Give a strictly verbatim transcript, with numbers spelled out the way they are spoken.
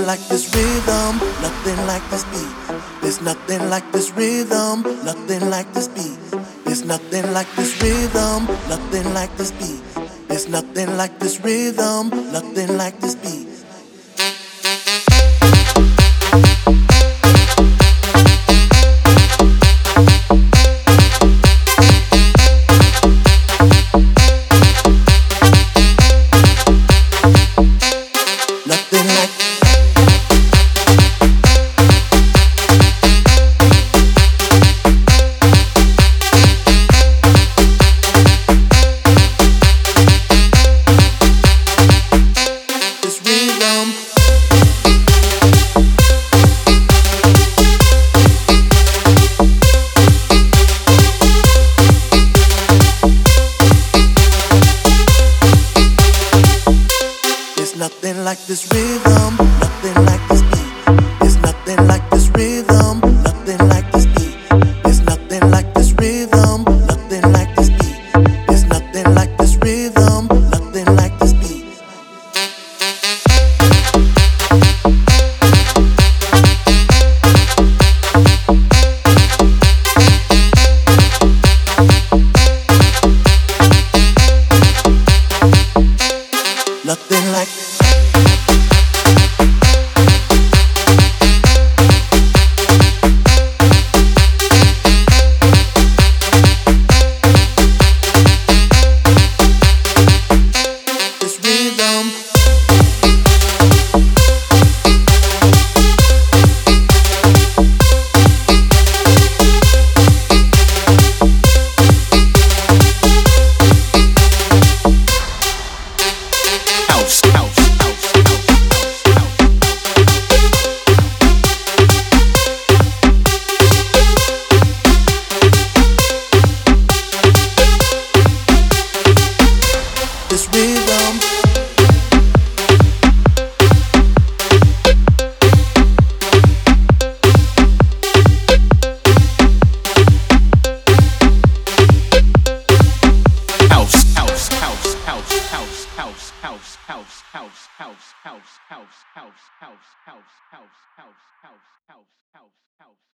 like this rhythm, nothing like this beat. There's nothing like this rhythm, nothing like this beat. There's nothing like this rhythm, nothing like this beat. There's nothing like this rhythm, nothing like this beat. Nothing like this rhythm. There's nothing like this rhythm, nothing like this beat. There's nothing like this rhythm, nothing like this beat. There's nothing like this rhythm, nothing like this beat. There's nothing like this rhythm, nothing like this beat. Nothing like this rhythm. House, house, house, This rhythm.